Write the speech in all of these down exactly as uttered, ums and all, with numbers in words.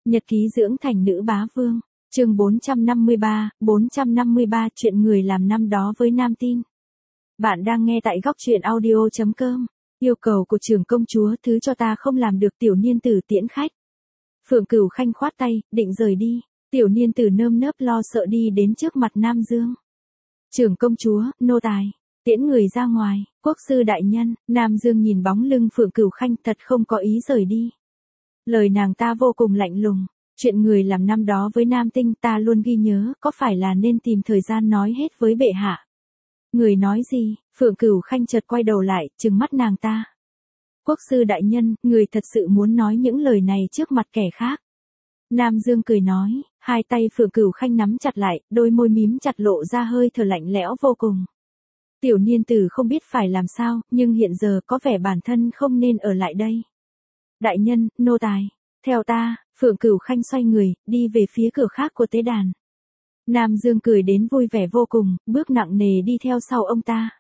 Nhật ký dưỡng thành nữ bá vương, chương bốn trăm năm mươi ba, bốn trăm năm mươi ba chuyện người làm năm đó với nam tin. Bạn đang nghe tại góc truyện audio chấm com. Yêu cầu của trưởng công chúa, thứ cho ta không làm được. Tiểu niên tử tiễn khách. Phượng Cửu Khanh khoát tay, định rời đi. Tiểu niên tử nơm nớp lo sợ đi đến trước mặt Nam Dương. Trưởng công chúa, nô tài, tiễn người ra ngoài. Quốc sư đại nhân. Nam Dương nhìn bóng lưng Phượng Cửu Khanh, thật không có ý rời đi. Lời nàng ta vô cùng lạnh lùng. Chuyện người làm năm đó với Nam Tinh ta luôn ghi nhớ, có phải là nên tìm thời gian nói hết với bệ hạ? Người nói gì? Phượng Cửu Khanh chợt quay đầu lại, trừng mắt nàng ta. Quốc sư đại nhân, người thật sự muốn nói những lời này trước mặt kẻ khác. Nam Dương cười nói, hai tay Phượng Cửu Khanh nắm chặt lại, đôi môi mím chặt lộ ra hơi thở lạnh lẽo vô cùng. Tiểu niên tử không biết phải làm sao, nhưng hiện giờ có vẻ bản thân không nên ở lại đây. Đại nhân, nô tài, theo ta. Phượng Cửu Khanh xoay người, đi về phía cửa khác của tế đàn. Nam Dương cười đến vui vẻ vô cùng, bước nặng nề đi theo sau ông ta.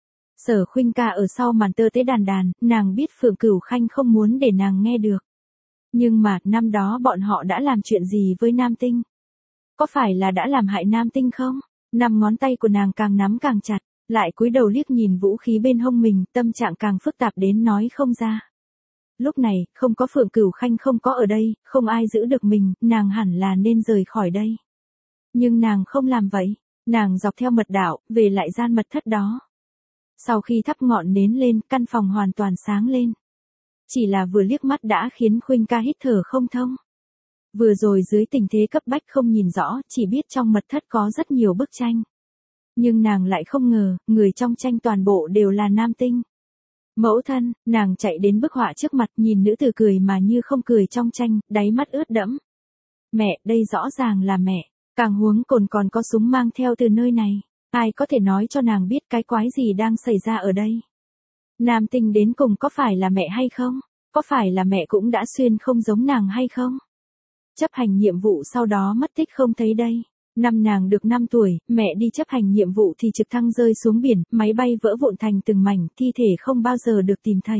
Sở Khuynh Ca ở sau màn tơ tế đàn đàn, nàng biết Phượng Cửu Khanh không muốn để nàng nghe được. Nhưng mà, năm đó bọn họ đã làm chuyện gì với Nam Tinh? Có phải là đã làm hại Nam Tinh không? Năm ngón tay của nàng càng nắm càng chặt, lại cúi đầu liếc nhìn vũ khí bên hông mình, tâm trạng càng phức tạp đến nói không ra. Lúc này, không có Phượng Cửu Khanh không có ở đây, không ai giữ được mình, nàng hẳn là nên rời khỏi đây. Nhưng nàng không làm vậy, nàng dọc theo mật đạo, về lại gian mật thất đó. Sau khi thắp ngọn nến lên, căn phòng hoàn toàn sáng lên. Chỉ là vừa liếc mắt đã khiến Khuynh Ca hít thở không thông. Vừa rồi dưới tình thế cấp bách không nhìn rõ, chỉ biết trong mật thất có rất nhiều bức tranh. Nhưng nàng lại không ngờ, người trong tranh toàn bộ đều là Nam Tinh. Mẫu thân, nàng chạy đến bức họa trước mặt, nhìn nữ tử cười mà như không cười trong tranh, đáy mắt ướt đẫm. Mẹ, đây rõ ràng là mẹ, càng huống cồn còn có súng mang theo từ nơi này, ai có thể nói cho nàng biết cái quái gì đang xảy ra ở đây? Nam Tinh đến cùng có phải là mẹ hay không? Có phải là mẹ cũng đã xuyên không giống nàng hay không? Chấp hành nhiệm vụ sau đó mất tích không thấy đây. Năm nàng được năm tuổi, mẹ đi chấp hành nhiệm vụ thì trực thăng rơi xuống biển, máy bay vỡ vụn thành từng mảnh, thi thể không bao giờ được tìm thấy.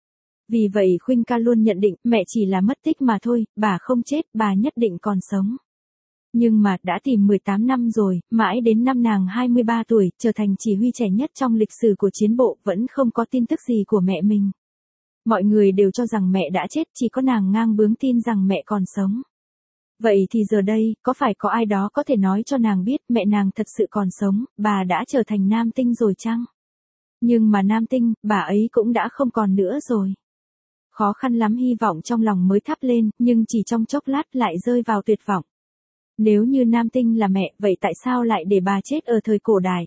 Vì vậy Khuynh Ca luôn nhận định, mẹ chỉ là mất tích mà thôi, bà không chết, bà nhất định còn sống. Nhưng mà, đã tìm mười tám năm rồi, mãi đến năm nàng hai mươi ba tuổi, trở thành chỉ huy trẻ nhất trong lịch sử của chiến bộ, vẫn không có tin tức gì của mẹ mình. Mọi người đều cho rằng mẹ đã chết, chỉ có nàng ngang bướng tin rằng mẹ còn sống. Vậy thì giờ đây, có phải có ai đó có thể nói cho nàng biết mẹ nàng thật sự còn sống, bà đã trở thành Nam Tinh rồi chăng? Nhưng mà Nam Tinh, bà ấy cũng đã không còn nữa rồi. Khó khăn lắm hy vọng trong lòng mới thắp lên, nhưng chỉ trong chốc lát lại rơi vào tuyệt vọng. Nếu như Nam Tinh là mẹ, vậy tại sao lại để bà chết ở thời cổ đại?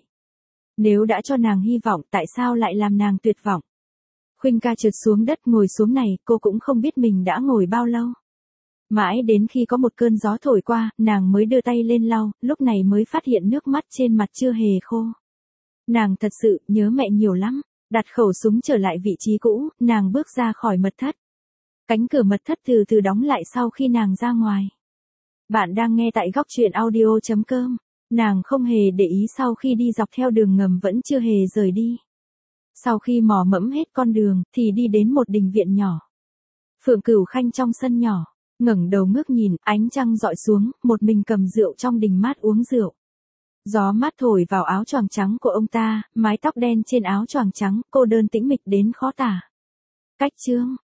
Nếu đã cho nàng hy vọng, tại sao lại làm nàng tuyệt vọng? Khuynh Ca trượt xuống đất ngồi xuống này, cô cũng không biết mình đã ngồi bao lâu. Mãi đến khi có một cơn gió thổi qua, nàng mới đưa tay lên lau, lúc này mới phát hiện nước mắt trên mặt chưa hề khô. Nàng thật sự nhớ mẹ nhiều lắm, đặt khẩu súng trở lại vị trí cũ, nàng bước ra khỏi mật thất. Cánh cửa mật thất từ từ đóng lại sau khi nàng ra ngoài. Bạn đang nghe tại góc truyện audio chấm com. Nàng không hề để ý sau khi đi dọc theo đường ngầm vẫn chưa hề rời đi. Sau khi mò mẫm hết con đường, thì đi đến một đình viện nhỏ. Phượng Cửu Khanh trong sân nhỏ, ngẩng đầu ngước nhìn, ánh trăng dọi xuống, một mình cầm rượu trong đình mát uống rượu. Gió mát thổi vào áo choàng trắng của ông ta, mái tóc đen trên áo choàng trắng, cô đơn tĩnh mịch đến khó tả. Cách chương,